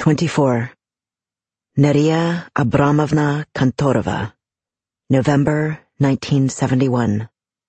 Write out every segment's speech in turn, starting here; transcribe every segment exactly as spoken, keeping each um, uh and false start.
twenty-four. Neria Abramovna Kantorova. November nineteen seventy-one.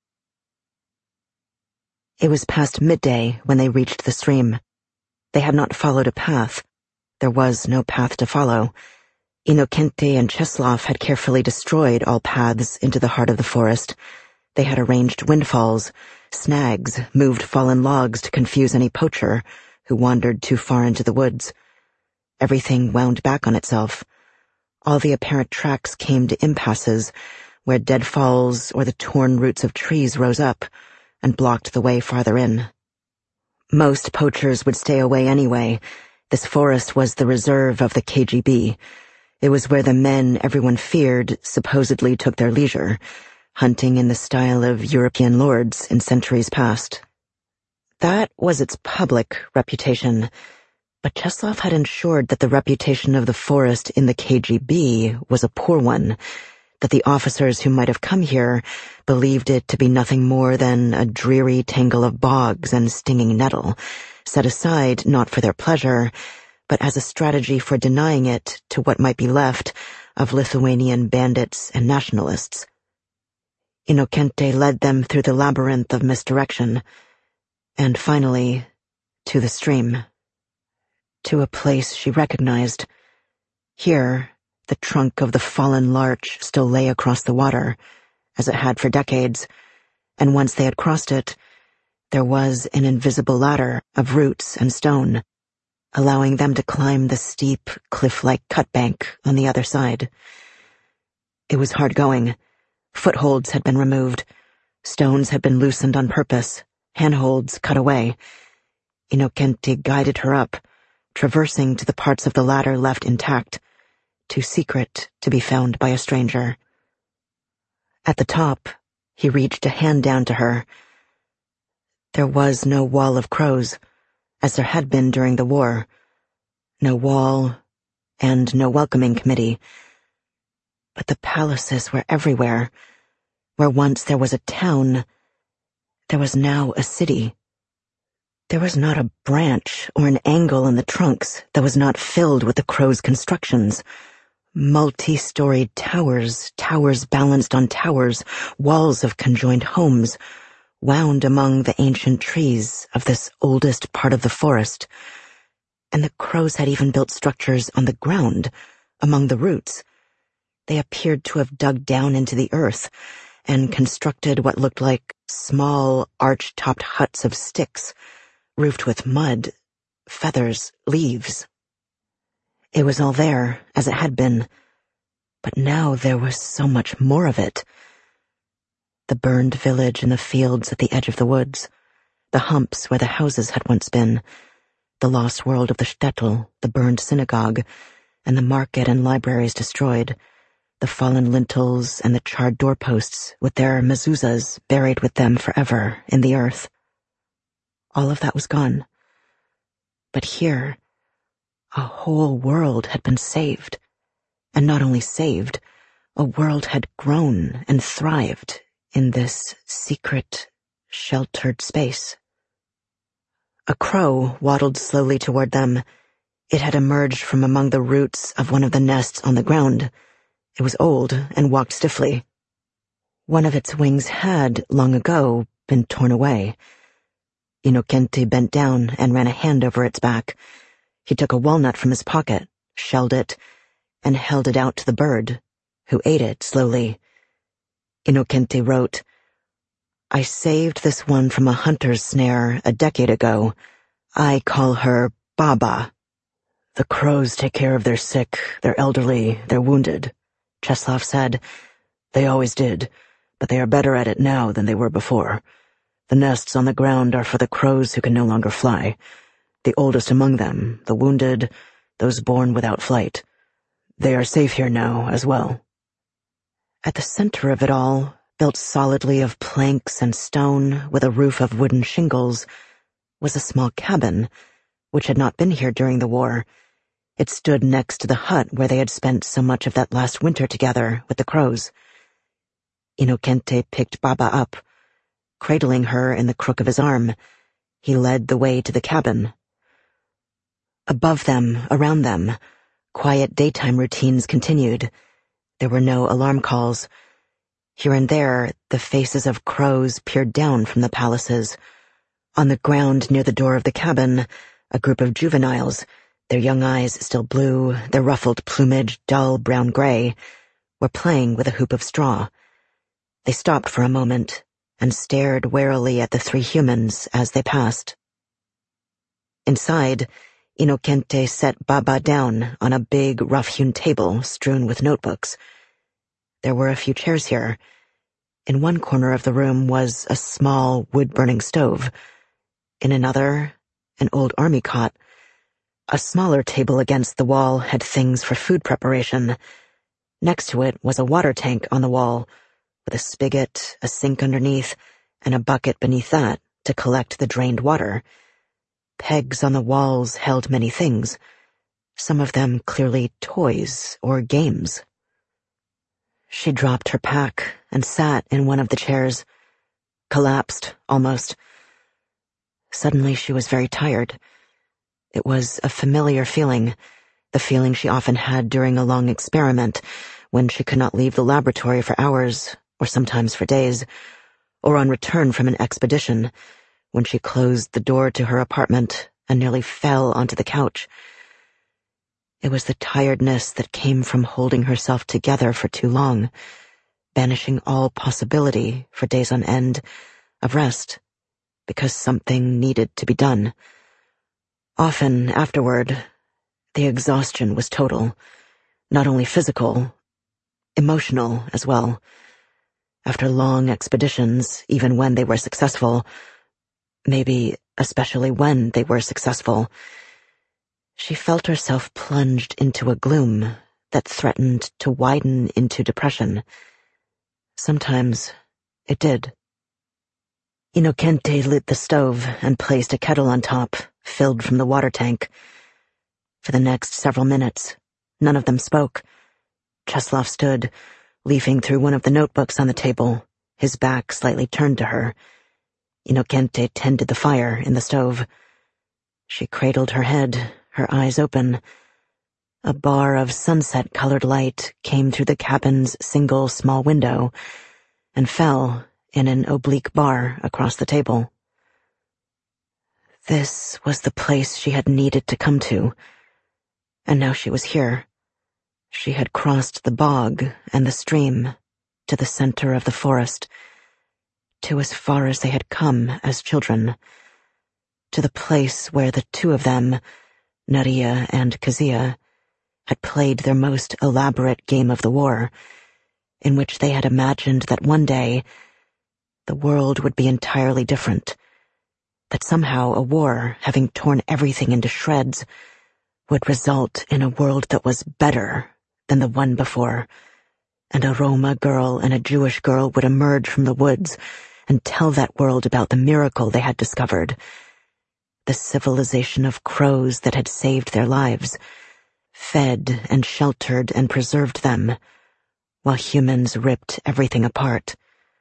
It was past midday when they reached the stream. They had not followed a path. There was no path to follow. Inokente and Cheslov had carefully destroyed all paths into the heart of the forest. They had arranged windfalls, snags, moved fallen logs to confuse any poacher who wandered too far into the woods. Everything wound back on itself. All the apparent tracks came to impasses where deadfalls or the torn roots of trees rose up and blocked the way farther in. Most poachers would stay away anyway. This forest was the reserve of the K G B. It was where the men everyone feared supposedly took their leisure, hunting in the style of European lords in centuries past. That was its public reputation, but Cheslov had ensured that the reputation of the forest in the K G B was a poor one, that the officers who might have come here believed it to be nothing more than a dreary tangle of bogs and stinging nettle, set aside not for their pleasure, but as a strategy for denying it to what might be left of Lithuanian bandits and nationalists. Inokente led them through the labyrinth of misdirection, and finally, to the stream. To a place she recognized. Here, the trunk of the fallen larch still lay across the water, as it had for decades, and once they had crossed it, there was an invisible ladder of roots and stone, allowing them to climb the steep, cliff-like cutbank on the other side. It was hard going. Footholds had been removed. Stones had been loosened on purpose, handholds cut away. Inokente guided her up, traversing to the parts of the ladder left intact, too secret to be found by a stranger. At the top, he reached a hand down to her. There was no wall of crows, as there had been during the war. No wall, and no welcoming committee. But the palaces were everywhere. Where once there was a town, there was now a city. There was not a branch or an angle in the trunks that was not filled with the crows' constructions. Multi-storied towers, towers balanced on towers, walls of conjoined homes, wound among the ancient trees of this oldest part of the forest. And the crows had even built structures on the ground, among the roots. They appeared to have dug down into the earth and constructed what looked like small, arch-topped huts of sticks, roofed with mud, feathers, leaves. It was all there, as it had been, but now there was so much more of it. The burned village in the fields at the edge of the woods, the humps where the houses had once been, the lost world of the shtetl, the burned synagogue, and the market and libraries destroyed, the fallen lintels and the charred doorposts with their mezuzahs buried with them forever in the earth. All of that was gone. But here, a whole world had been saved. And not only saved, a world had grown and thrived in this secret, sheltered space. A crow waddled slowly toward them. It had emerged from among the roots of one of the nests on the ground. It was old and walked stiffly. One of its wings had, long ago, been torn away. Inokente bent down and ran a hand over its back. He took a walnut from his pocket, shelled it, and held it out to the bird, who ate it slowly. Inokente wrote, "I saved this one from a hunter's snare a decade ago. I call her Baba." "The crows take care of their sick, their elderly, their wounded," Cheslov said. "They always did, but they are better at it now than they were before. The nests on the ground are for the crows who can no longer fly. The oldest among them, the wounded, those born without flight. They are safe here now as well." At the center of it all, built solidly of planks and stone with a roof of wooden shingles, was a small cabin, which had not been here during the war. It stood next to the hut where they had spent so much of that last winter together with the crows. Inokente picked Baba up. Cradling her in the crook of his arm, he led the way to the cabin. Above them, around them, quiet daytime routines continued. There were no alarm calls. Here and there, the faces of crows peered down from the palaces. On the ground near the door of the cabin, a group of juveniles, their young eyes still blue, their ruffled plumage dull brown-gray, were playing with a hoop of straw. They stopped for a moment and stared warily at the three humans as they passed. Inside, Inokente set Baba down on a big, rough-hewn table strewn with notebooks. There were a few chairs here. In one corner of the room was a small, wood-burning stove. In another, an old army cot. A smaller table against the wall had things for food preparation. Next to it was a water tank on the wall, with a spigot, a sink underneath, and a bucket beneath that to collect the drained water. Pegs on the walls held many things, some of them clearly toys or games. She dropped her pack and sat in one of the chairs, collapsed, almost. Suddenly she was very tired. It was a familiar feeling, the feeling she often had during a long experiment, when she could not leave the laboratory for hours, or sometimes for days, or on return from an expedition, when she closed the door to her apartment and nearly fell onto the couch. It was the tiredness that came from holding herself together for too long, banishing all possibility, for days on end, of rest, because something needed to be done. Often, afterward, the exhaustion was total, not only physical, emotional as well. After long expeditions, even when they were successful, maybe especially when they were successful, she felt herself plunged into a gloom that threatened to widen into depression. Sometimes it did. Inokente lit the stove and placed a kettle on top, filled from the water tank. For the next several minutes, none of them spoke. Cheslov stood, leafing through one of the notebooks on the table, his back slightly turned to her. Inokente tended the fire in the stove. She cradled her head, her eyes open. A bar of sunset-colored light came through the cabin's single small window and fell in an oblique bar across the table. This was the place she had needed to come to, and now she was here. She had crossed the bog and the stream to the center of the forest, to as far as they had come as children, to the place where the two of them, Naria and Kazia, had played their most elaborate game of the war, in which they had imagined that one day the world would be entirely different, that somehow a war, having torn everything into shreds, would result in a world that was better than the one before, and a Roma girl and a Jewish girl would emerge from the woods and tell that world about the miracle they had discovered, the civilization of crows that had saved their lives, fed and sheltered and preserved them, while humans ripped everything apart.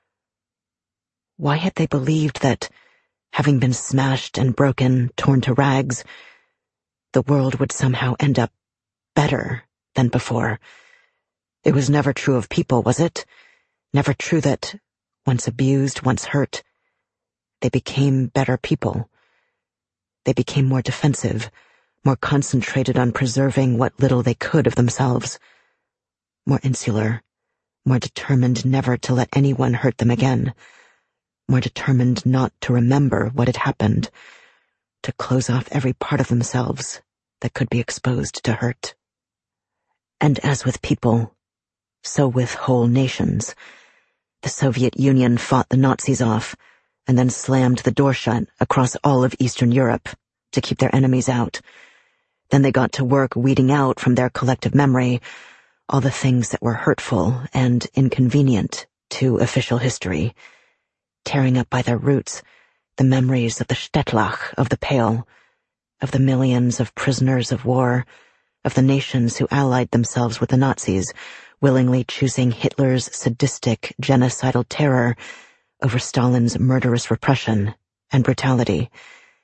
Why had they believed that, having been smashed and broken, torn to rags, the world would somehow end up better than before? It was never true of people, was it? Never true that, once abused, once hurt, they became better people. They became more defensive, more concentrated on preserving what little they could of themselves, more insular, more determined never to let anyone hurt them again, more determined not to remember what had happened, to close off every part of themselves that could be exposed to hurt. And as with people, so with whole nations. The Soviet Union fought the Nazis off, and then slammed the door shut across all of Eastern Europe to keep their enemies out. Then they got to work weeding out from their collective memory all the things that were hurtful and inconvenient to official history, tearing up by their roots the memories of the Stettlach of the Pale, of the millions of prisoners of war, of the nations who allied themselves with the Nazis, willingly choosing Hitler's sadistic, genocidal terror over Stalin's murderous repression and brutality.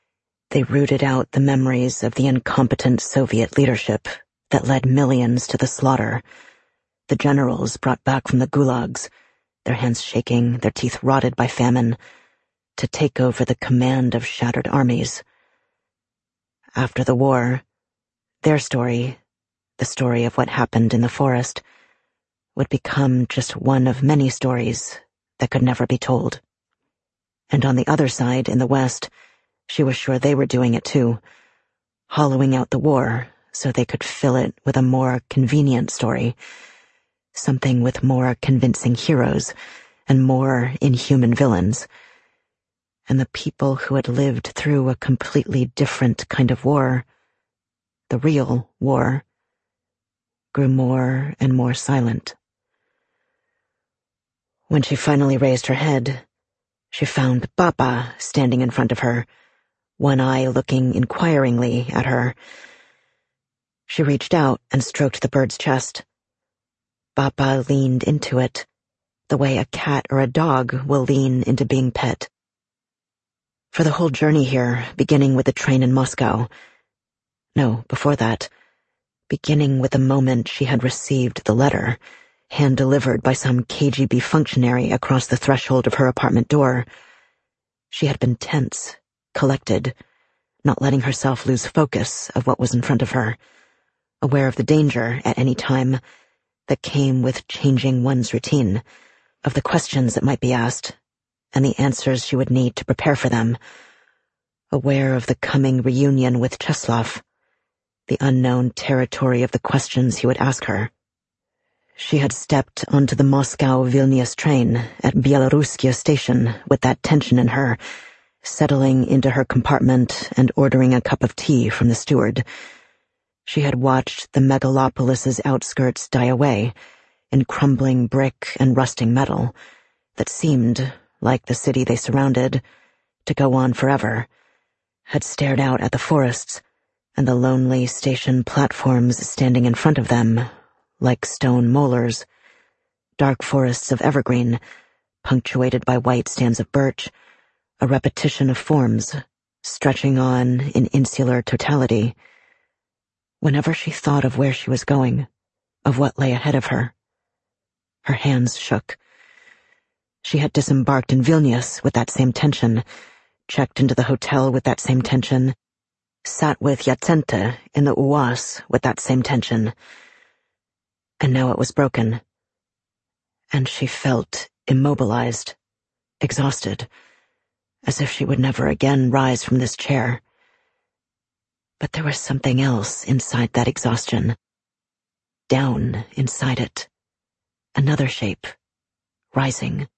They rooted out the memories of the incompetent Soviet leadership that led millions to the slaughter. The generals brought back from the gulags, their hands shaking, their teeth rotted by famine, to take over the command of shattered armies. After the war, their story, the story of what happened in the forest, would become just one of many stories that could never be told. And on the other side, in the West, she was sure they were doing it too, hollowing out the war so they could fill it with a more convenient story, something with more convincing heroes and more inhuman villains. And the people who had lived through a completely different kind of war, the real war, grew more and more silent. When she finally raised her head, she found Papa standing in front of her, one eye looking inquiringly at her. She reached out and stroked the bird's chest. Papa leaned into it, the way a cat or a dog will lean into being pet. For the whole journey here, beginning with the train in Moscow, no, before that, beginning with the moment she had received the letter, hand-delivered by some K G B functionary across the threshold of her apartment door, she had been tense, collected, not letting herself lose focus of what was in front of her, aware of the danger at any time that came with changing one's routine, of the questions that might be asked, and the answers she would need to prepare for them, aware of the coming reunion with Cheslov, the unknown territory of the questions he would ask her. She had stepped onto the Moscow-Vilnius train at Byeloruskaya station with that tension in her, settling into her compartment and ordering a cup of tea from the steward. She had watched the megalopolis's outskirts die away in crumbling brick and rusting metal that seemed, like the city they surrounded, to go on forever, had stared out at the forests and the lonely station platforms standing in front of them, like stone molars, dark forests of evergreen, punctuated by white stands of birch, a repetition of forms, stretching on in insular totality. Whenever she thought of where she was going, of what lay ahead of her, her hands shook. She had disembarked in Vilnius with that same tension, checked into the hotel with that same tension, sat with Yatsenka in the U A S with that same tension. And now it was broken. And she felt immobilized, exhausted, as if she would never again rise from this chair. But there was something else inside that exhaustion. Down inside it. Another shape, rising.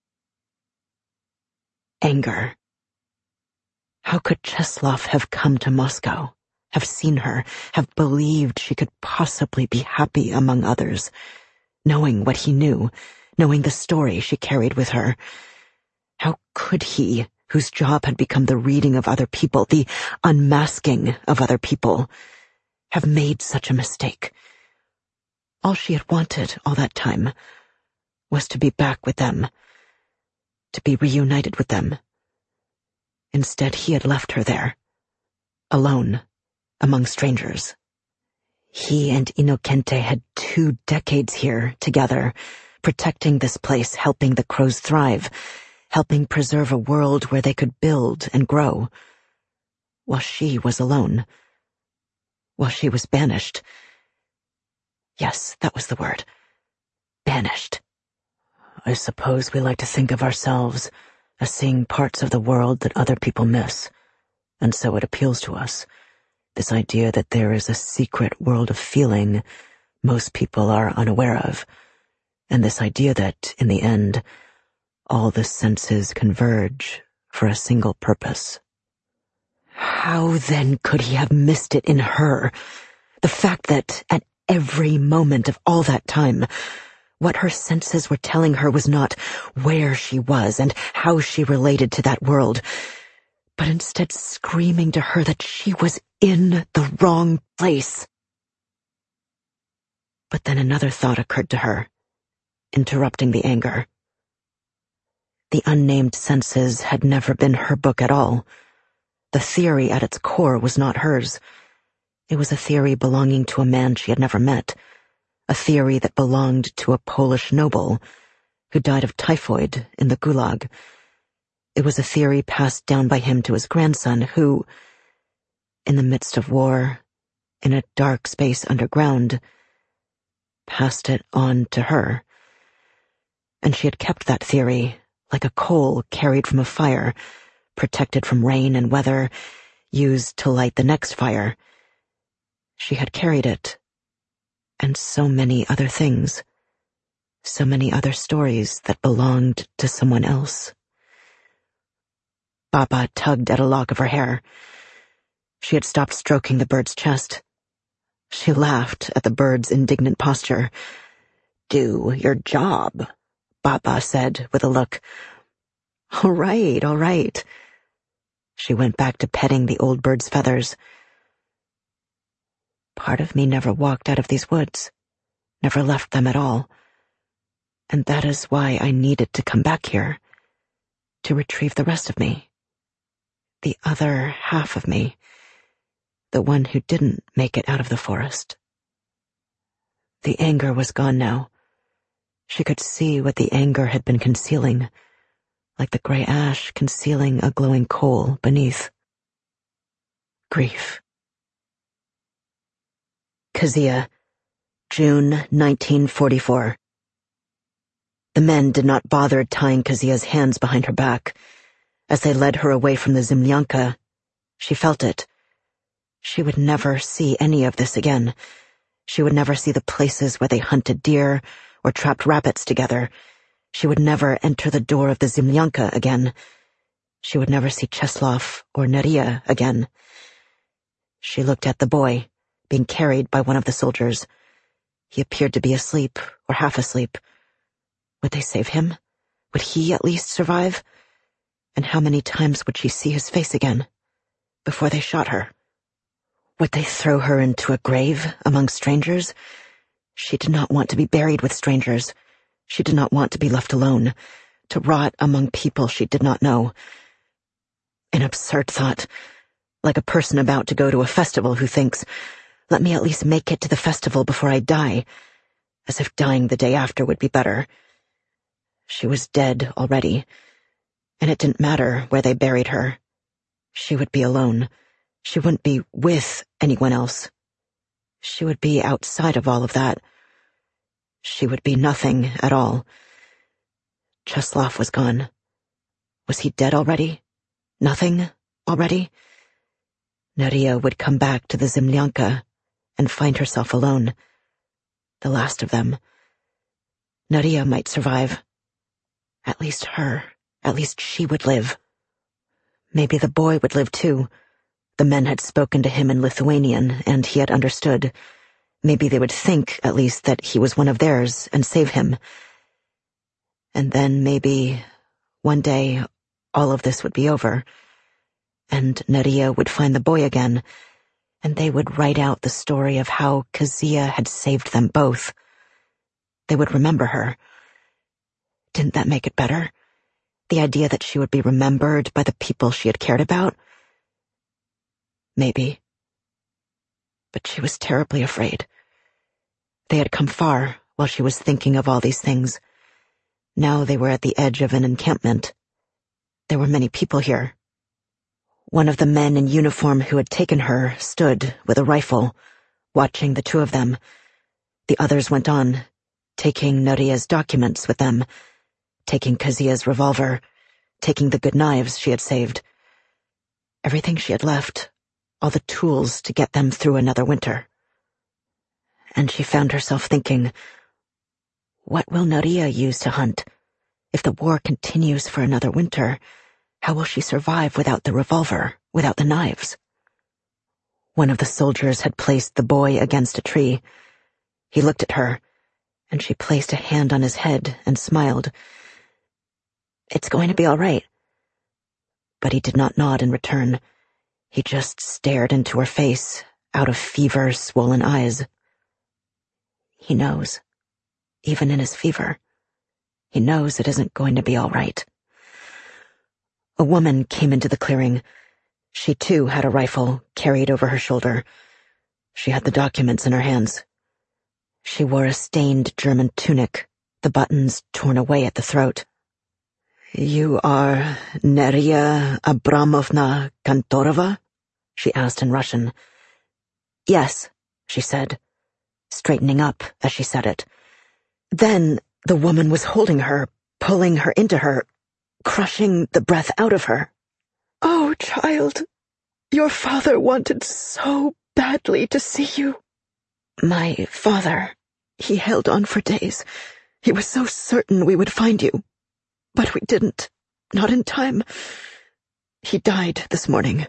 Anger. How could Cheslov have come to Moscow, have seen her, have believed she could possibly be happy among others, knowing what he knew, knowing the story she carried with her? How could he, whose job had become the reading of other people, the unmasking of other people, have made such a mistake? All she had wanted all that time was to be back with them, to be reunited with them. Instead, he had left her there, alone, among strangers. He and Inokente had two decades here together, protecting this place, helping the crows thrive, helping preserve a world where they could build and grow, while she was alone, while she was banished. Yes, that was the word. Banished. I suppose we like to think of ourselves as seeing parts of the world that other people miss, and so it appeals to us, this idea that there is a secret world of feeling most people are unaware of, and this idea that, in the end, all the senses converge for a single purpose. How then could he have missed it in her? The fact that, at every moment of all that time, what her senses were telling her was not where she was and how she related to that world, but instead screaming to her that she was in the wrong place. But then another thought occurred to her, interrupting the anger. The unnamed senses had never been her book at all. The theory at its core was not hers. It was a theory belonging to a man she had never met, a theory that belonged to a Polish noble who died of typhoid in the Gulag. It was a theory passed down by him to his grandson who, in the midst of war, in a dark space underground, passed it on to her. And she had kept that theory like a coal carried from a fire, protected from rain and weather, used to light the next fire. She had carried it, and so many other things, so many other stories that belonged to someone else. Baba tugged at a lock of her hair. She had stopped stroking the bird's chest. She laughed at the bird's indignant posture. "Do your job," Baba said with a look. "All right, all right." She went back to petting the old bird's feathers. Part of me never walked out of these woods, never left them at all. And that is why I needed to come back here, to retrieve the rest of me. The other half of me, the one who didn't make it out of the forest. The anger was gone now. She could see what the anger had been concealing, like the gray ash concealing a glowing coal beneath. Grief. Kezia, June nineteen forty-four. The men did not bother tying Kezia's hands behind her back. As they led her away from the Zemlyanka, she felt it. She would never see any of this again. She would never see the places where they hunted deer or trapped rabbits together. She would never enter the door of the Zemlyanka again. She would never see Cheslov or Nadia again. She looked at the boy, being carried by one of the soldiers. He appeared to be asleep, or half asleep. Would they save him? Would he at least survive? And how many times would she see his face again, before they shot her? Would they throw her into a grave among strangers? She did not want to be buried with strangers. She did not want to be left alone, to rot among people she did not know. An absurd thought, like a person about to go to a festival who thinks, "Let me at least make it to the festival before I die," as if dying the day after would be better. She was dead already, and it didn't matter where they buried her. She would be alone. She wouldn't be with anyone else. She would be outside of all of that. She would be nothing at all. Cheslov was gone. Was he dead already? Nothing already? Nadia would come back to the Zemlyanka and find herself alone. The last of them. Nadia might survive. At least her, at least she would live. Maybe the boy would live too. The men had spoken to him in Lithuanian, and he had understood. Maybe they would think, at least, that he was one of theirs and save him. And then maybe, one day, all of this would be over, and Nadia would find the boy again, and they would write out the story of how Kezia had saved them both. They would remember her. Didn't that make it better? The idea that she would be remembered by the people she had cared about? Maybe. But she was terribly afraid. They had come far while she was thinking of all these things. Now they were at the edge of an encampment. There were many people here. One of the men in uniform who had taken her stood with a rifle, watching the two of them. The others went on, taking Nadia's documents with them, taking Kezia's revolver, taking the good knives she had saved. Everything she had left, all the tools to get them through another winter. And she found herself thinking, what will Nadia use to hunt? If the war continues for another winter, how will she survive without the revolver, without the knives? One of the soldiers had placed the boy against a tree. He looked at her, and she placed a hand on his head and smiled. "It's going to be all right." But he did not nod in return. He just stared into her face, out of fever-swollen eyes. He knows, even in his fever. He knows it isn't going to be all right. A woman came into the clearing. She too had a rifle carried over her shoulder. She had the documents in her hands. She wore a stained German tunic, the buttons torn away at the throat. "You are Neria Abramovna Kantorova?" she asked in Russian. "Yes," she said, straightening up as she said it. Then the woman was holding her, pulling her into her, crushing the breath out of her. "Oh, child, your father wanted so badly to see you." "My father, he held on for days. He was so certain we would find you. But we didn't. Not in time. He died this morning.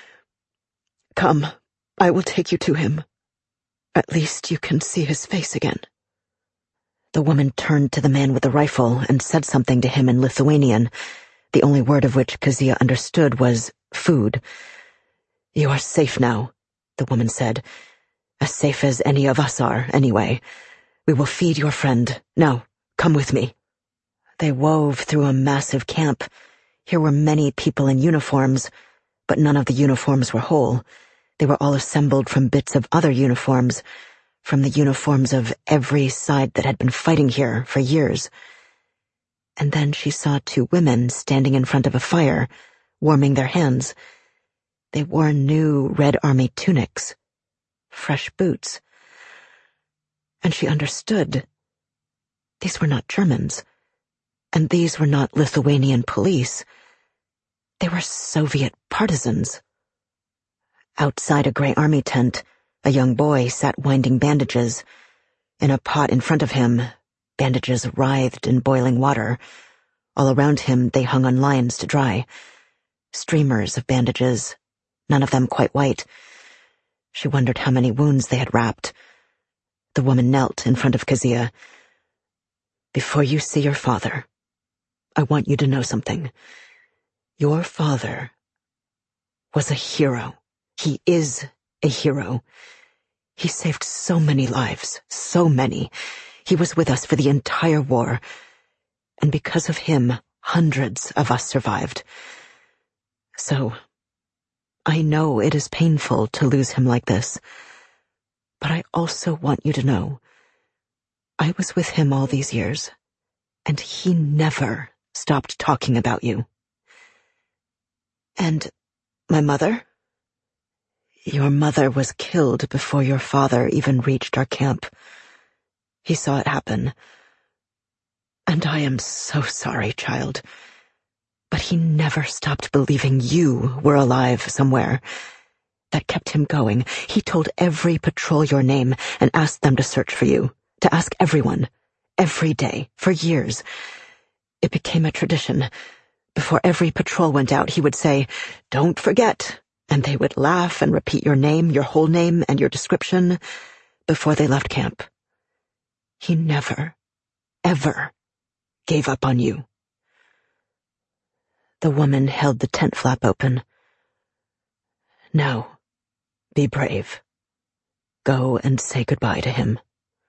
Come, I will take you to him. At least you can see his face again." The woman turned to the man with the rifle and said something to him in Lithuanian, the only word of which Kezia understood was food. "You are safe now," the woman said. "As safe as any of us are, anyway. We will feed your friend. Now, come with me." They wove through a massive camp. Here were many people in uniforms, but none of the uniforms were whole. They were all assembled from bits of other uniforms, from the uniforms of every side that had been fighting here for years. And then she saw two women standing in front of a fire, warming their hands. They wore new Red Army tunics, fresh boots. And she understood. These were not Germans. And these were not Lithuanian police. They were Soviet partisans. Outside a gray army tent, a young boy sat winding bandages. In a pot in front of him, bandages writhed in boiling water. All around him, they hung on lines to dry. Streamers of bandages, none of them quite white. She wondered how many wounds they had wrapped. The woman knelt in front of Kezia. "Before you see your father, I want you to know something. Your father was a hero. He is a hero. He saved so many lives, so many. He was with us for the entire war. And because of him, hundreds of us survived. So, I know it is painful to lose him like this. But I also want you to know, I was with him all these years, and he never stopped talking about you." "And my mother?" "Your mother was killed before your father even reached our camp. He saw it happen. And I am so sorry, child. But he never stopped believing you were alive somewhere. That kept him going. He told every patrol your name and asked them to search for you, to ask everyone, every day, for years. It became a tradition. Before every patrol went out, he would say, 'Don't forget,' and they would laugh and repeat your name, your whole name, and your description before they left camp. He never, ever gave up on you." The woman held the tent flap open. "Now, be brave. Go and say goodbye to him."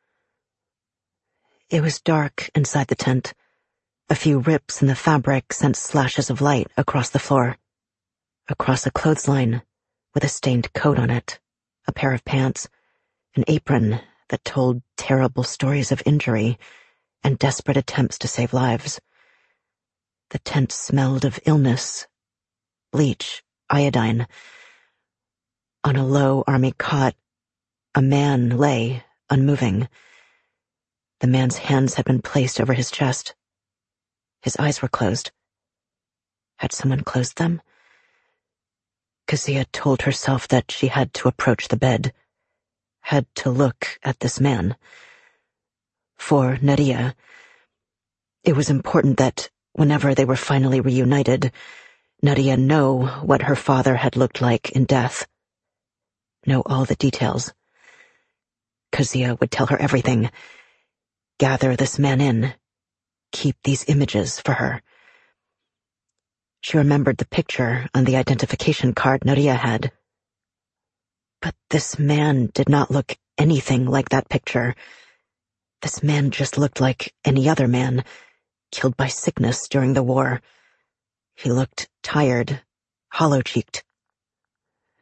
It was dark inside the tent. A few rips in the fabric sent slashes of light across the floor. Across a clothesline with a stained coat on it, a pair of pants, an apron that told terrible stories of injury and desperate attempts to save lives. The tent smelled of illness, bleach, iodine. On a low army cot, a man lay, unmoving. The man's hands had been placed over his chest. His eyes were closed. Had someone closed them? Kezia told herself that she had to approach the bed, had to look at this man. For Neria, it was important that, whenever they were finally reunited, Neria know what her father had looked like in death. Know all the details. Kezia would tell her everything. Gather this man in. Keep these images for her. She remembered the picture on the identification card Neria had. But this man did not look anything like that picture. This man just looked like any other man, killed by sickness during the war. He looked tired, hollow-cheeked,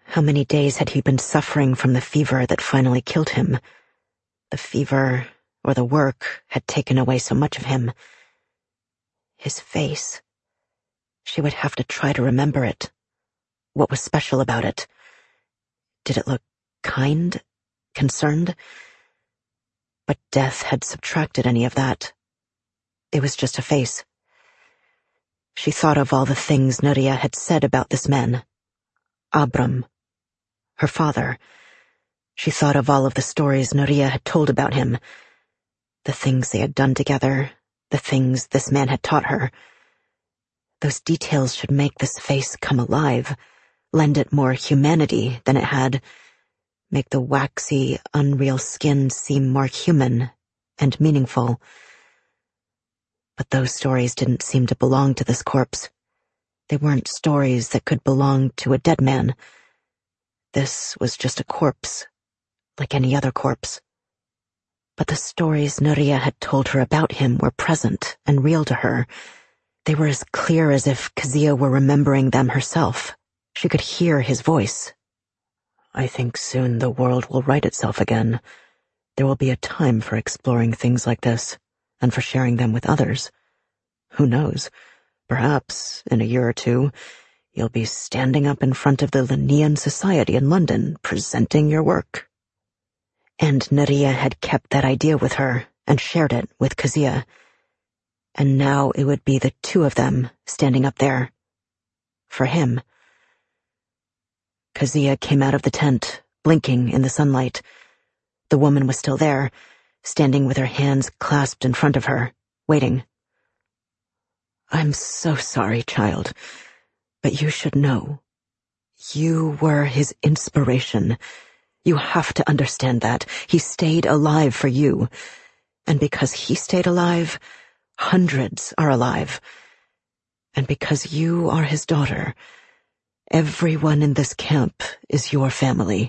How many days had he been suffering from the fever that finally killed him? The fever, or the work, had taken away so much of him. His face. She would have to try to remember it. What was special about it? Did it look kind? Concerned? But death had subtracted any of that. It was just a face. She thought of all the things Nuria had said about this man. Abram. Her father. She thought of all of the stories Nuria had told about him. The things they had done together. The things this man had taught her. Those details should make this face come alive, lend it more humanity than it had, make the waxy, unreal skin seem more human and meaningful. But those stories didn't seem to belong to this corpse. They weren't stories that could belong to a dead man. This was just a corpse, like any other corpse. But the stories Nuria had told her about him were present and real to her. They were as clear as if Kezia were remembering them herself. She could hear his voice. I think soon the world will right itself again. There will be a time for exploring things like this, and for sharing them with others. Who knows? Perhaps, in a year or two, you'll be standing up in front of the Linnean Society in London, presenting your work. And Nuria had kept that idea with her, and shared it with Kezia. And now it would be the two of them standing up there. For him. Kezia came out of the tent, blinking in the sunlight. The woman was still there, standing with her hands clasped in front of her, waiting. I'm so sorry, child, but you should know. You were his inspiration. You have to understand that. He stayed alive for you. And because he stayed alive, hundreds are alive. And because you are his daughter, everyone in this camp is your family.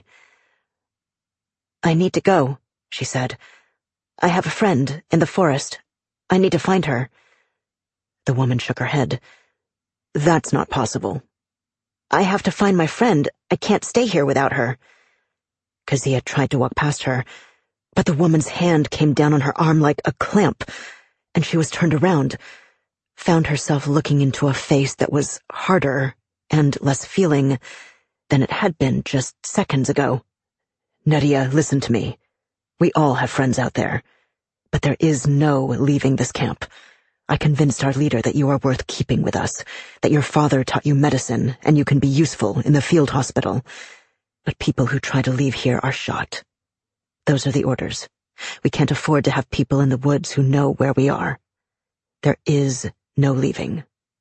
I need to go, she said. I have a friend in the forest. I need to find her. The woman shook her head. That's not possible. I have to find my friend. I can't stay here without her. Kezia tried to walk past her, but the woman's hand came down on her arm like a clamp, and she was turned around, found herself looking into a face that was harder and less feeling than it had been just seconds ago. Nuria, listen to me. We all have friends out there, but there is no leaving this camp. I convinced our leader that you are worth keeping with us, that your father taught you medicine and you can be useful in the field hospital. But people who try to leave here are shot. Those are the orders. We can't afford to have people in the woods who know where we are. There is no leaving.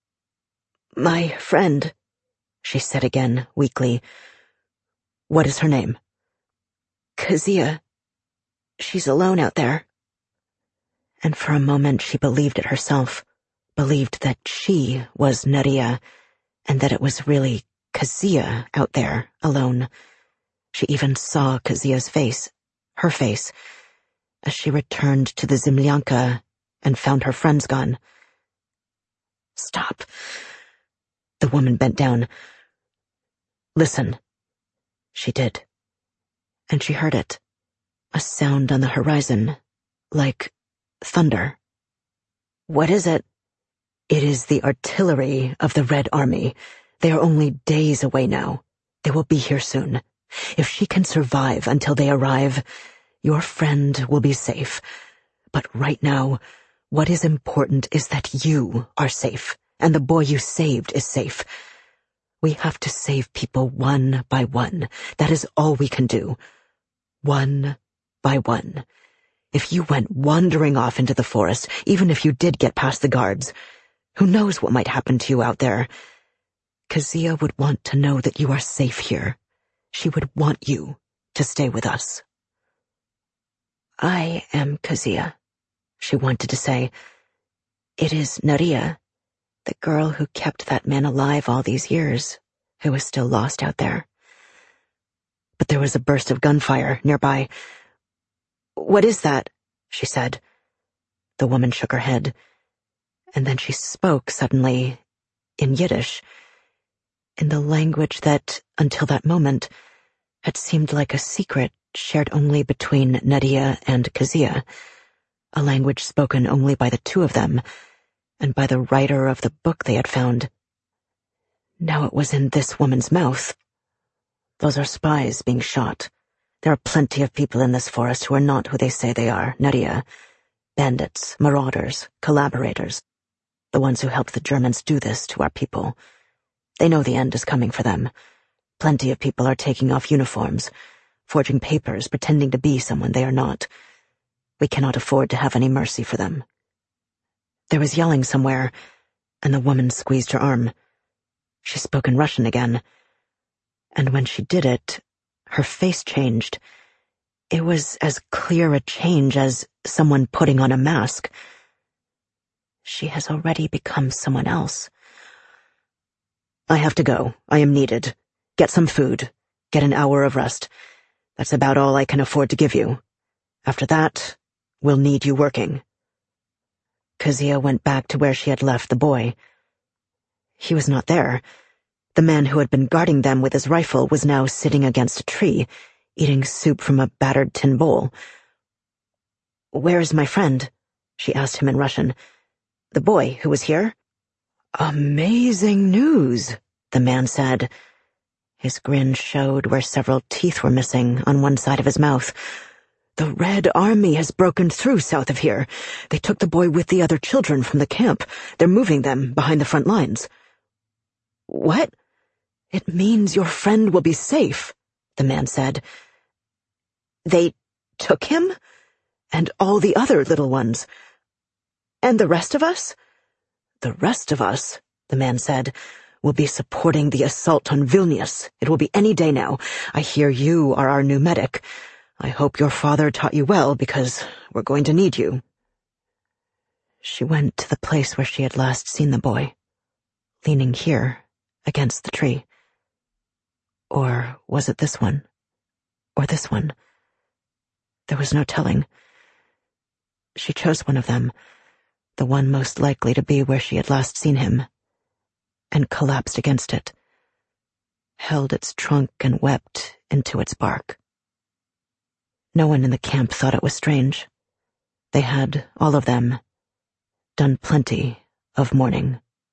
My friend, she said again, weakly. What is her name? Kezia. She's alone out there. And for a moment she believed it herself, believed that she was Nuria, and that it was really Kezia out there, alone. She even saw Kezia's face, her face, as she returned to the Zemlyanka and found her friends gone. Stop. The woman bent down. Listen. She did. And she heard it. A sound on the horizon, like thunder. What is it? It is the artillery of the Red Army. They are only days away now. They will be here soon. If she can survive until they arrive, your friend will be safe. But right now, what is important is that you are safe, and the boy you saved is safe. We have to save people one by one. That is all we can do. One by one. If you went wandering off into the forest, even if you did get past the guards, who knows what might happen to you out there? Kezia would want to know that you are safe here. She would want you to stay with us. I am Kezia, she wanted to say. It is Nuria, the girl who kept that man alive all these years, who is still lost out there. But there was a burst of gunfire nearby. What is that? She said. The woman shook her head, and then she spoke suddenly in Yiddish. in the language that, until that moment, had seemed like a secret shared only between Nadia and Kezia, a language spoken only by the two of them, and by the writer of the book they had found. Now it was in this woman's mouth. Those are spies being shot. There are plenty of people in this forest who are not who they say they are, Nadia. Bandits, marauders, collaborators. The ones who helped the Germans do this to our people. They know the end is coming for them. Plenty of people are taking off uniforms, forging papers, pretending to be someone they are not. We cannot afford to have any mercy for them. There was yelling somewhere, and the woman squeezed her arm. She spoke in Russian again, and when she did it, her face changed. It was as clear a change as someone putting on a mask. She has already become someone else. I have to go. I am needed. Get some food. Get an hour of rest. That's about all I can afford to give you. After that, we'll need you working. Kezia went back to where she had left the boy. He was not there. The man who had been guarding them with his rifle was now sitting against a tree, eating soup from a battered tin bowl. "Where is my friend?" she asked him in Russian. "The boy who was here?" "Amazing news," the man said. His grin showed where several teeth were missing on one side of his mouth. "The Red Army has broken through south of here. They took the boy with the other children from the camp. They're moving them behind the front lines." "What?" "It means your friend will be safe," the man said. "They took him? And all the other little ones? And the rest of us?" "The rest of us," the man said, "will be supporting the assault on Vilnius. It will be any day now. I hear you are our new medic. I hope your father taught you well, because we're going to need you." She went to the place where she had last seen the boy, leaning here, against the tree. Or was it this one? Or this one? There was no telling. She chose one of them, the one most likely to be where she had last seen him, and collapsed against it, held its trunk and wept into its bark. No one in the camp thought it was strange. They had, all of them, done plenty of mourning.